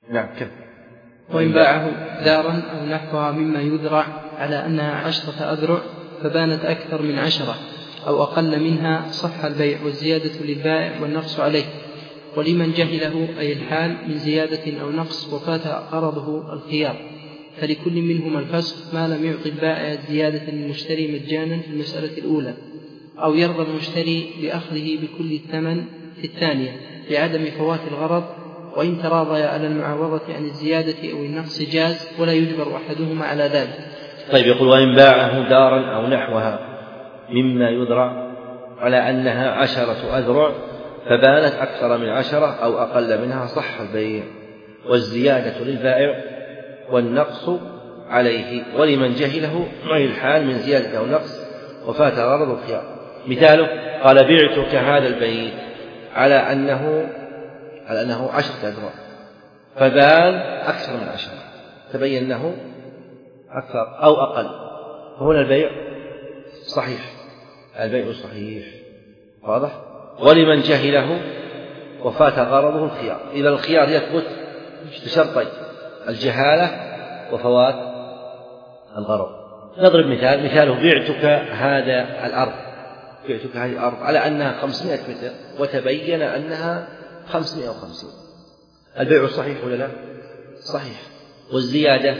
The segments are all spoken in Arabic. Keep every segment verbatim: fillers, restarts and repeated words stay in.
نعم كم. وإن باعه دارا أو نحوها مما يذرع على أنها عشرة أذرع فبانت أكثر من عشرة أو أقل منها صح البيع والزيادة للبائع والنقص عليه. ولمن جهله أي الحال من زيادة أو نقص وفات غرضه الخيار، فلكل منهما الفسخ ما لم يعطي البائع الزيادة للمشتري مجانا في المسألة الأولى، أو يرضى المشتري بأخذه بكل الثمن في الثانية لعدم فوات الغرض. وإن تراضي على المعوضة عن الزيادة أو النقص جاز ولا يجبر أحدهما على ذلك. طيب يقول وإن باعه دارا أو نحوها مما يذرع على أنها عشرة أذرع فبانت أكثر من عشرة أو أقل منها صح البيع والزيادة للبائع والنقص عليه. ولمن جهله أي الحال من زيادة أو نقص وفات غرض الخيار. مثاله قال بعتك هذا البيت على أنه على أنه عشرة أذرع فبان أكثر من عشرة تبين أنه أكثر أو أقل، فهنا البيع صحيح، البيع صحيح واضح. ولمن جهله وفات غرضه الخيار. إذا الخيار يثبت بشرطين الجهالة وفوات الغرض. نضرب مثال، مثاله بعتك هذا الأرض بعتك هذه الأرض على أنها خمسمائة متر وتبين أنها خمسمائة وخمسين، البيع صحيح ولا لا؟ صحيح. والزيادة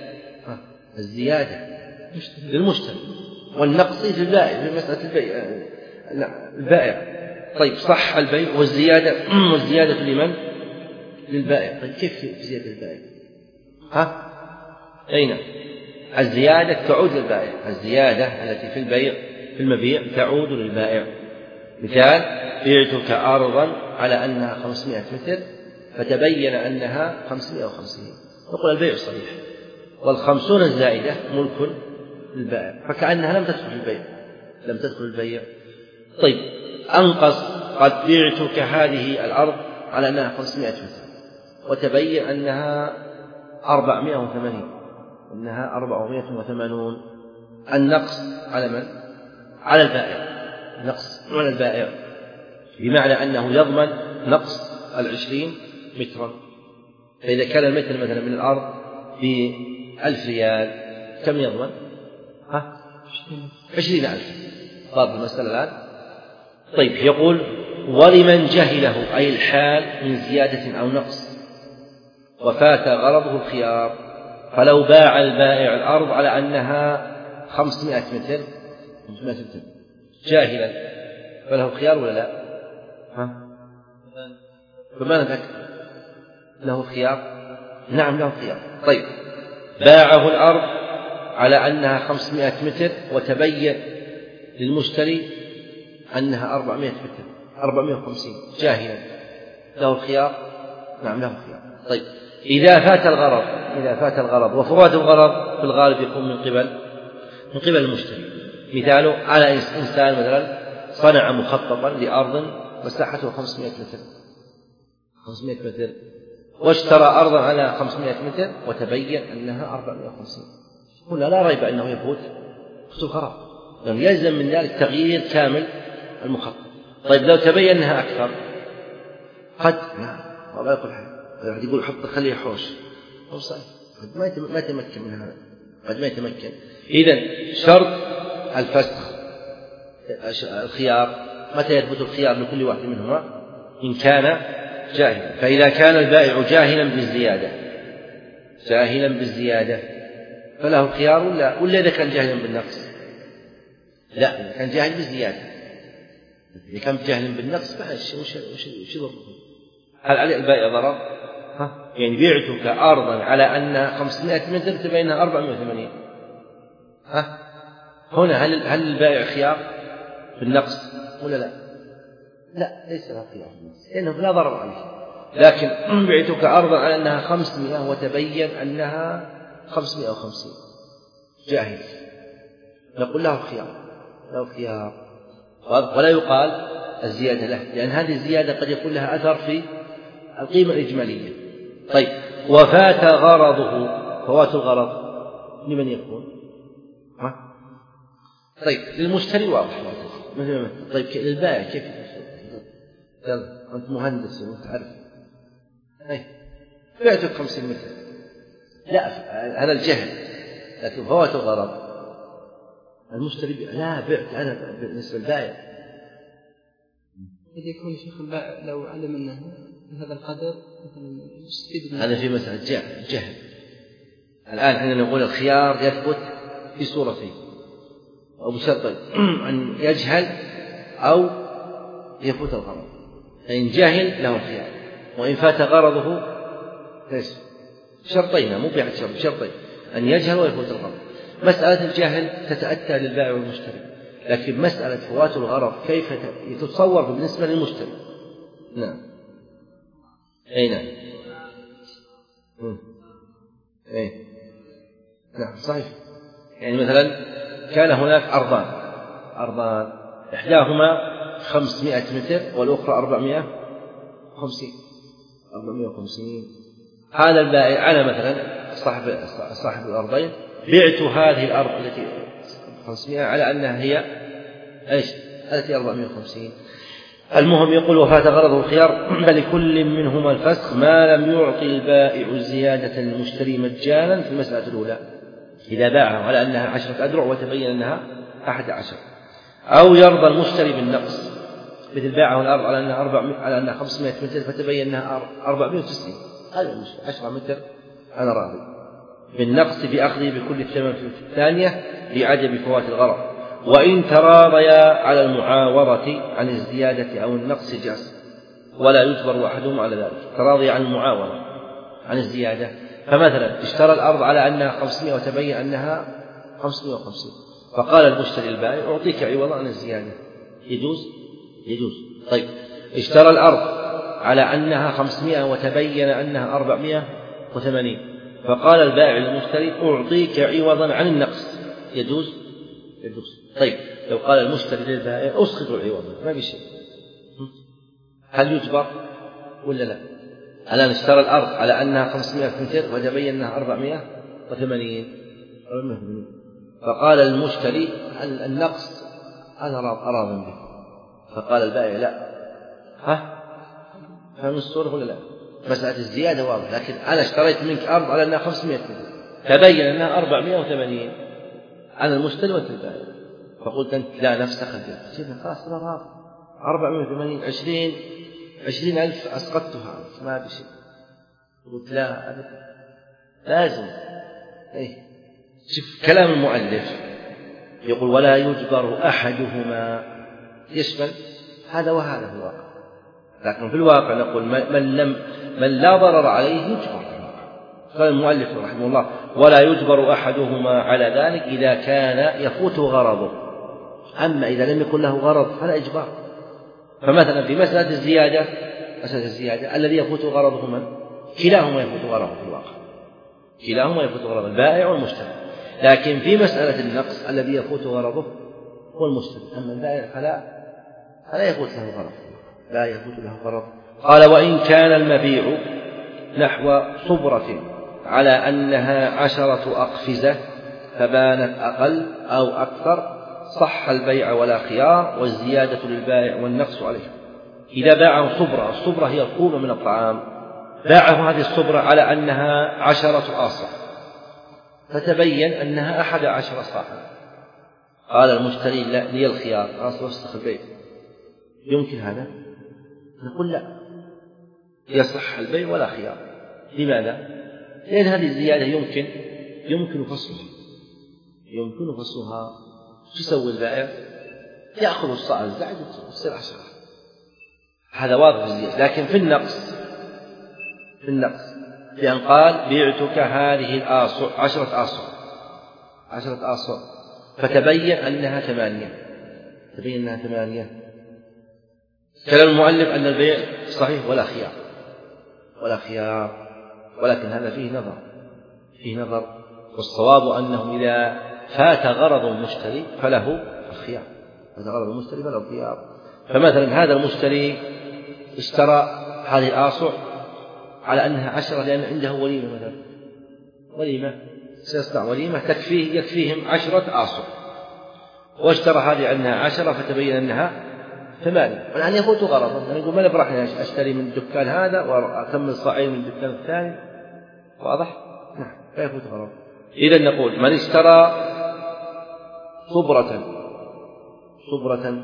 الزيادة للمشتري والنقص للبائع في مسألة البيع البائع. طيب صح البيع والزيادة والزيادة لمن؟ للبائع. طيب كيف زيادة البائع؟ ها؟ أين؟ الزيادة تعود للبائع، الزيادة التي في البيع في المبيع تعود للبائع. مثال بعتك أرضا على أنها خمسمائة متر فتبين أنها خمسمائة وخمسين، نقول البيع صحيح والخمسون الزائدة ملك للبائع، فكأنها لم تدخل البيع لم تدخل البيع. طيب أنقص قد بعتك هذه الأرض على أنها خمسمائة متر وتبين أنها أربعمائة وثمانين أنها أربعمائة وثمانون، النقص على من؟ على البائع، نقص على البائع بمعنى أنه يضمن نقص العشرين مترا. فإذا كان المتر مثلا من الأرض بألف ريال كم يضمن؟ ها؟ عشرين ألف. واضح المسألة الآن؟ طيب يقول ولمن جهله أي الحال من زيادة أو نقص وفات غرضه الخيار، فلو باع البائع الأرض على أنها خمسمائة متر جاهلا فله خيار ولا لا؟ ها؟ فما نتأكد له خيار؟ نعم له خيار. طيب باعه الأرض على أنها خمسمائة متر وتبين للمشتري أنها أربعمائة متر أربعمائة وخمسين جاهلا له الخيار؟ نعم له خيار. طيب إذا فات الغرض إذا فات الغرض وفوات الغرض في الغالب يكون من قبل من قبل المشتري. مثاله على إنسان مثلا صنع مخططا لأرض مساحته خمسمائة متر خمسمائة متر واشترى أرضا على خمسمائة متر وتبين أنها أربعمائة وخمسين، هنا لا ريب أنه يفوت فوت الغرض لأنه يلزم من ذلك تغيير كامل المخطط. طيب لو تبين أنها أكثر قد نعم والله يقول حاجة يقول حط خليه حوش هو صحيح قد ما يتمكن من هذا قد ما يتمكن. إذن شرط الفسخ الخيار متى يثبت الخيار لكل واحد منهما؟ إن كان جاهلا. فإذا كان البائع جاهلا بالزيادة جاهلا بالزيادة فله الخيار ولا ولا إذا كان جاهلا بالنقص؟ لا إذا كان جاهل بالزيادة. إذا كان جاهلا بالنقص فايش وش وش وش ضرره؟ هل عليه البائع ضرر؟ ها يعني بعتك أرضا على أنها خمسمائة متر تبينها أربعمائة وثمانين، ها هنا هل هل البائع خيار في النقص ولا لا؟ لا ليس له خيار في النقص لأنه لا ضرر عليه. لكن بعتك أرضا على أنها خمسمائة وتبين أنها خمسمائة وخمسين جاهل نقول له خيار له خيار ولا يقال الزيادة له، لأن هذه الزيادة قد يكون لها أثر في القيمة الإجمالية. طيب وفات غرضه، فوات الغرض لمن يكون؟ ها؟ طيب للمشتري واضح. طيب للبائع كيف يفسر؟ يلا أنت مهندس وأنت عارف. طيب بعتك خمسين متر، لا هذا الجهل، لكن فوات الغرض المشتري لا بعت أنا بالنسبة للبائع. قد يكون شيخ البائع لو علم أنه هذا القدر يستفيد منه. هذا في مسألة جهل. الآن حين نقول الخيار يثبت في صورتين أو بشرطين، أن يجهل أو يفوت الغرض. فإن جهل له خيار، وإن فات غرضه ليش شرطين، مو بيعت شرط، شرطين أن يجهل ويفوت الغرض. مسألة الجهل تتأتى للبائع والمشتري، لكن مسألة فوات الغرض كيف تتصور بالنسبة للمشتري؟ نعم أي نعم أي نعم صحيح. يعني مثلا كان هناك أرضان أرضان إحداهما خمسمائة متر والأخرى أربعمائة وخمسين أربعمائة وخمسين. هذا البائع على مثلا صاحب صاحب الأرضين بعت هذه الأرض التي خمسمائة على أنها هي إيش التي أربعمائة وخمسين. المهم يقول وفات غرضه الخيار فلكل منهما الفسخ ما لم يعطي البائع الزيادة للمشتري مجانا في المسألة الأولى إذا باعه على أنها عشرة أذرع وتبين أنها أحد عشر، أو يرضى المشتري بالنقص مثل باعه الأرض على أنها أربعمائة على أنها خمسمائة متر فتبين أنها أربعمائة وتسعين، هذا المشتري عشرة متر أنا راضي بالنقص بأخذه بكل الثمن في الثانية لعدم فوات الغرض. وإن تراضيا على المعاوضة عن الزيادة أو النقص جاز ولا يجبر أحدهم على ذلك. تراضي عن المعاوضة عن الزيادة، فمثلا اشترى الأرض على أنها خمسمائة وتبين أنها خمسمائة وخمسين، فقال المشتري البائع أعطيك عوضا عن الزيادة، يجوز يجوز. طيب اشترى الأرض على أنها خمسمائة وتبين أنها أربعمائة وثمانين، فقال البائع للمشتري أعطيك عوضا عن النقص، يجوز يجوز. طيب لو قال المشتري للبائع أسقط العوض ما في شيء، هل يجبر ولا لا؟ الآن اشترى الأرض على أنها خمسمائة متر وتبين أنها أربعمائة وثمانين، فقال المشتري النقص أنا راض به، فقال البائع لا. ها فهم الصورة ولا لا؟ مسألة الزيادة واضح، لكن أنا اشتريت منك أرض على أنها خمسمائة متر تبين أنها أربعمائة وثمانين، أنا المشتري وأنت البائع، فقلت أنت لا نفسك خذ خلاص أنا راضي أربعمائة وثمانين عشرين عشرين ألف أسقطتها ما بشيء. قلت لا أبدا لازم. إيه شوف كلام المؤلف يقول ولا يجبر أحدهما يشمل هذا وهذا في الواقع، لكن في الواقع نقول من لم من لا ضرر عليه يجبر. قال المؤلف رحمه الله ولا يجبر أحدهما على ذلك إذا كان يفوت غرضه، أما إذا لم يكن له غرض فلا إجبار. فمثلا في مسألة الزيادة مسألة الزيادة الذي يفوت غرضه من؟ كلاهما يفوت غرضه في الواقع، كلاهما يفوت غرض البائع والمشتري. لكن في مسألة النقص الذي يفوت غرضه هو المشتري، أما البائع فلا فلا يفوت له غرض، لا يفوت له غرض. قال وإن كان المبيع نحو صبرة على أنها عشرة أقفزة فبانت أقل أو أكثر صح البيع ولا خيار، والزيادة للبائع والنقص عليه. إذا باعه صبرة، الصبرة هي القومة من الطعام، باعه هذه الصبرة على أنها عشرة آصع فتبين أنها أحد عشر صاعا، قال المشتري لا لي الخيار أصل وسخ البيع، يمكن هذا؟ نقول لا يصح البيع ولا خيار. لماذا؟ لأن هذه الزيادة يمكن يمكن فصلها يمكن فصلها شو يسوي البائع؟ يأخذ الصاع الزائد ويصير عشرة، هذا واضح في الزيادة. لكن في النقص في النقص لأن قال بعتك هذه الآصع عشرة آصع عشرة آصع فتبين أنها ثمانية تبين أنها ثمانية كلام المؤلف أن البيع صحيح ولا خيار ولا خيار، ولكن هذا فيه نظر فيه نظر والصواب أنه إذا فات غرض المشتري فله الخيار، فات غرض المشتري فله الخيار. فمثلا هذا المشتري اشترى هذه الآصع على أنها عشرة لأن عنده وليمة، مثلا وليمة سيصنع وليمة تكفيه يكفيهم عشرة آصع، واشترى هذه أنها عشرة فتبين أنها ثمانية، والآن يفوت غرضه، يعني يقول ما نبرح أشتري من الدكان هذا وأكمل صاعين من الدكان الثاني واضح؟ نعم لا يفوت غرض. إذا نقول من اشترى صبرة صبرة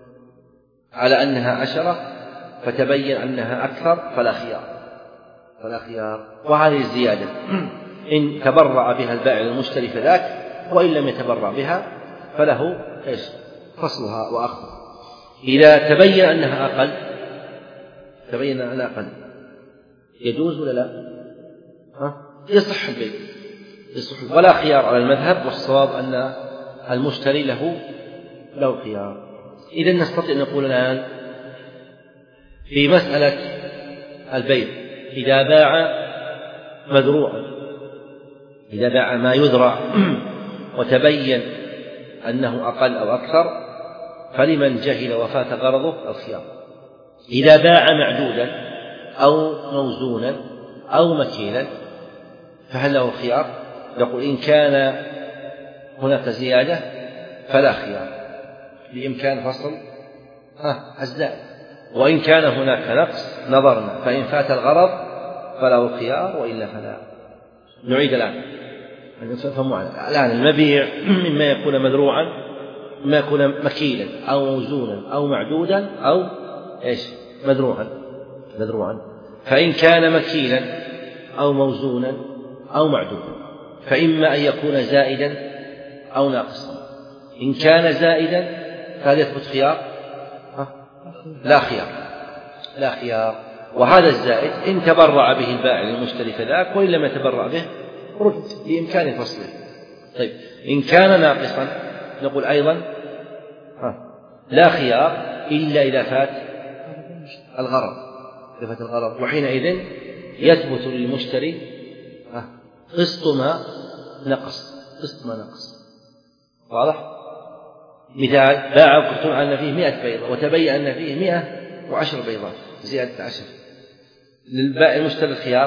على أنها عشرة فتبين أنها أكثر فلا خيار فلا خيار وهذه الزيادة إن تبرع بها البائع المشتري فذاك، وإن لم يتبرع بها فله إيش فصلها وأخذها. إذا تبين أنها أقل تبين أنها أقل يجوز ولا لا؟ ها؟ يصح البيع يصح ولا خيار على المذهب، والصواب أن المشتري له له خيار. إذا نستطيع أن نقول الآن في مسألة البيع إذا باع مذروعا إذا باع ما يذرع وتبين أنه أقل أو أكثر فلمن جهل وفات غرضه الخيار. إذا باع معدودا أو موزونا أو مكيلا فهل له خيار؟ يقول إن كان هناك زيادة فلا خيار بإمكان فصل الزائد، وإن كان هناك نقص نظرنا فإن فات الغرض فله خيار وإلا فلا. نعيد الآن الآن المبيع مما يكون مذروعا مما يكون مكيلا أو موزونا أو معدودا أو إيش مذروعا مذروعا فإن كان مكيلا أو موزونا أو معدودا فإما أن يكون زائدا أو ناقصا. إن كان زائدا فهل يثبت خيار؟ لا خيار لا خيار وهذا الزائد إن تبرع به البائع للمشتري فذاك، وإن لم يتبرع به رد بإمكان فصله. طيب إن كان ناقصا نقول أيضا لا خيار إلا إذا فات الغرض إذا فات الغرض وحينئذ يثبت للمشتري قسط ما نقص قسط ما نقص. واضح؟ مثال باع كرتون على أن فيه مئة بيضة وتبين أن فيه مئة وعشر بيضات زيادة عشر، للبائع المشتري الخيار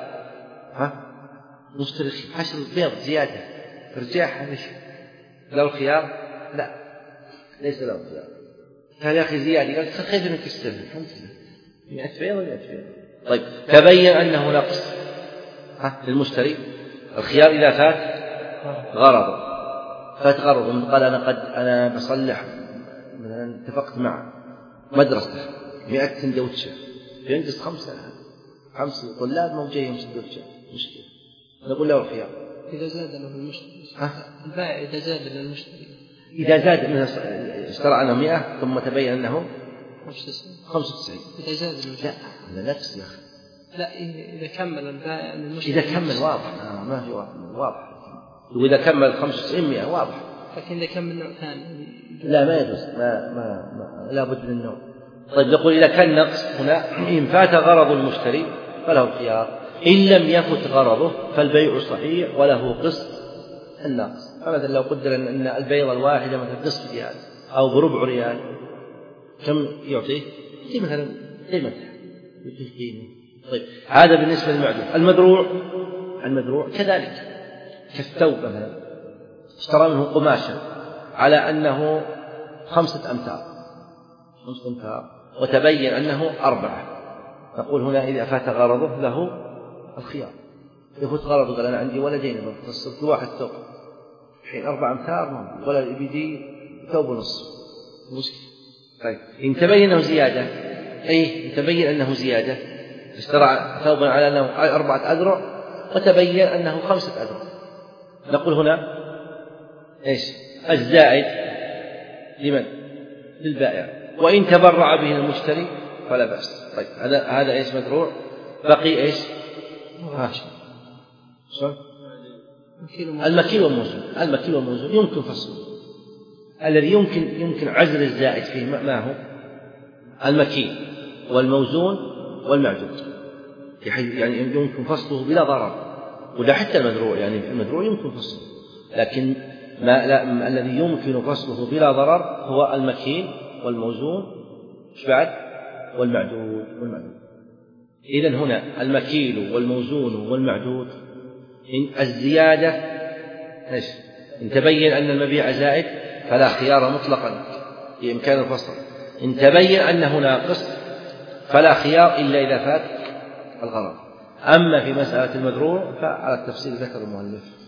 ها مشتري عشر بيض زيادة ارجعها ليش له الخيار؟ لا ليس له خيار. قال يا أخي زيادة قال خير منك السبب الحمد لله مئة بيضة مئة بيضة. طيب تبين أنه نقص ها للمشتري الخيار إذا فات غرضه فات غرضه قال أنا قد أنا بصلح مثلا اتفقت مع مدرسة مئة سندوتشة ينقص خمسة خمسة طلاب موجهين سندوتشة مشكلة نقول له الخيار إذا زاد له المشتري البائع إذا زاد للمشتري إذا زاد منها اشترى عنه مئة ثم تبين أنه خمسة وتسعين إذا زاد المشتري لا لا نفس يا أخي لا إذا كمل البائع المشتري إذا كمل واضح آه ما في واضح واضح وإذا كمل خمسة وتسعين مئة واضح. لكن إذا كمل نوع ثاني لا ما يجوز ما ما, ما لا بد من النوع. طيب نقول إذا كان نقص هنا إن فات غرض المشتري فله الخيار، إن لم يفت غرضه فالبيع صحيح وله قسط النقص. مثلا لو قدر أن البيضة الواحدة مثلا نصف ريال أو بربع ريال كم يعطيه؟ يعطيه مثلا قيمة يعطيه قيمة. طيب هذا بالنسبة للمعدوم. المدروع المدروع كذلك كالثوب مثلا اشترى منه قماشا على أنه خمسة أمتار خمسة أمتار وتبين أنه أربعة، نقول هنا إذا فات غرضه له الخيار. يفوت غرضه قال أنا عندي ولدين فصلت واحد ثوب حين أربع أمتار ولا بدي ثوب ونصف مشكلة. طيب إن تبين أنه زيادة أي إن تبين أنه زيادة اشترى ثوبا على أنه أربعة أذرع وتبين أنه خمسة أذرع، نقول هنا إيش الزائد لمن؟ للبائع، وإن تبرع به المشتري فلا بأس. طيب هذا هذا إيش مدروع. بقي إيش ها المكيل والموزون. المكيل والموزون يمكن فصله، الذي يمكن يمكن عزل الزائد فيه ما هو المكيل والموزون والمعدود، يعني يمكن فصله بلا ضرر. ولا حتى المدروع يعني المدروع يمكن فصله، لكن ما لا الذي يمكن فصله بلا ضرر هو المكيل والموزون ايش بعد والمعدود والمعدود. إذن هنا المكيل والموزون والمعدود إن الزيادة ايش إن تبين أن المبيع زائد فلا خيار مطلقا بإمكان الفصل، إن تبين أنه ناقص فلا خيار إلا إذا فات الغرض. أما في مسألة المزروع فعلى التفصيل ذكر المؤلف.